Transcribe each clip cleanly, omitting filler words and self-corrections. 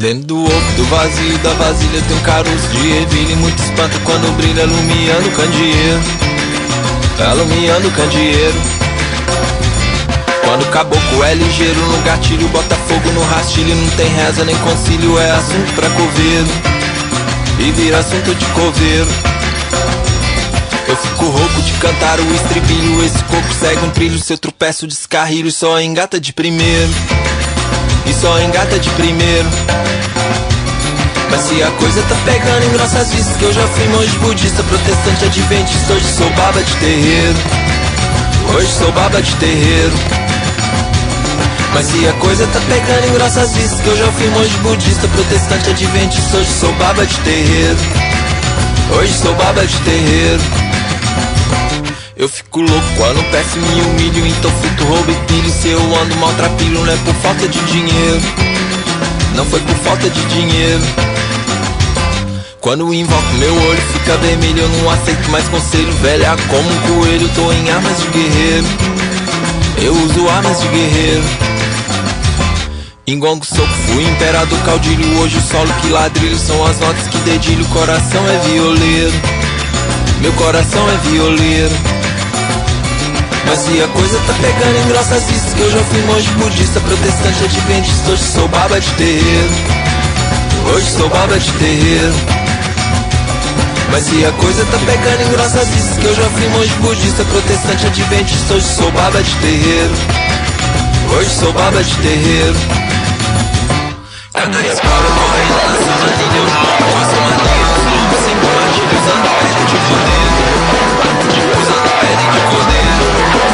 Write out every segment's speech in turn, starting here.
Dentro do ovo do vazio da vasilha tem um caroço de ervilha e muito espanta quando brilha alumiando o candeeiro. Alumiando o candeeiro. Quando o caboclo é ligeiro no gatilho, bota fogo no rastilho, não tem reza nem concílio, é assunto pra coveiro e vira assunto de coveiro. Eu fico rouco de cantar o estribilho, esse corpo segue um trilho, seu tropeço descarrilho, só engata de primeiro e só engata de primeiro. Mas se a coisa tá pegando, engrossa as vistas, que eu já fui monge budista, protestante, adventista, hoje sou baba de terreiro. Hoje sou baba de terreiro. Mas se a coisa tá pegando, engrossa as vistas, que eu já fui monge budista, protestante, adventista, hoje sou baba de terreiro. Hoje sou baba de terreiro. Eu fico louco quando peço me humilho, então fruto, roubo e pilho. Se eu ando maltrapilho, não é por falta de dinheiro, não foi por falta de dinheiro. Quando invoco meu olho fica vermelho, eu não aceito mais conselho. Velha como um coelho, tô em armas de guerreiro, eu uso armas de guerreiro. Engongo, soco, fui imperador caudilho, hoje o solo que ladrilho são as notas que dedilho. Coração é violeiro, meu coração é violeiro. Mas se a coisa tá pegando, engrossa as vistas, que eu já fui monge budista, protestante, adventista, hoje sou baba de terreiro. Hoje sou baba de terreiro. Mas se a coisa tá pegando, engrossa as vistas, que eu já fui monge budista, protestante, adventista, hoje sou baba de terreiro. Hoje sou baba de terreiro. Cada escola correndo na sua linha, eu não faço maneira, sem compartilho, usando a pedra de poder, usando a pedra de cordeiro.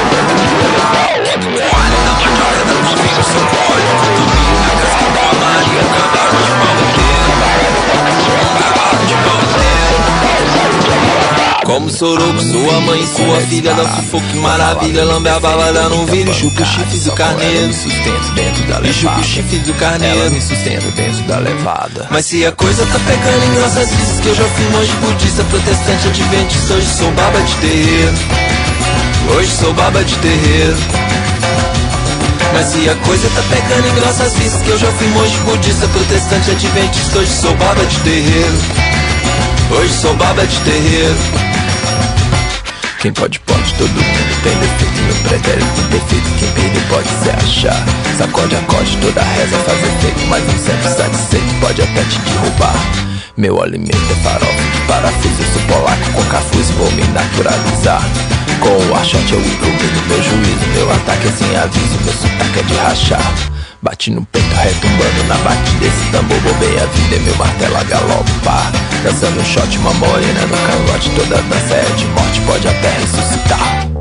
Olha na mandioca da polvilho, sou cólico, cotovilo, na casca da Maria, um cavalo de pau inteiro, um cavalo de pau inteiro. Como Soroco, sua mãe e sua filha, dá sufoco, que maravilha, lambe a balada no vídeo, chupa o chifre do carneiro, e chupa o chifre do carneiro, ela me sustenta dentro da levada. Mas se a coisa tá pegando, engrossa as vistas, que eu já fui monge budista, protestante, adventista, hoje sou baba de terreiro. Hoje sou baba de terreiro. Mas se a coisa tá pegando, engrossa as vistas, que eu já fui monge budista, protestante, adventista, hoje sou baba de terreiro. Hoje sou baba de terreiro. Quem pode, pode, todo mundo tem defeito, meu pretérito tem defeito, quem perde pode se achar. Sacode, acorde, toda reza faz efeito, mas não sempre satisfeito, pode até te derrubar. Meu alimento é farofa de parafuso, eu sou polaco com cafuso, vou me naturalizar. Com o archote eu ilumino meu juízo, meu ataque é sem aviso, meu sotaque é de rachar. Bate no peito retumbando na batida desse tambor, bobei a vida, meu martelo a galopar. Dançando um shot, uma morena no cangote, toda dança é de morte, pode até ressuscitar.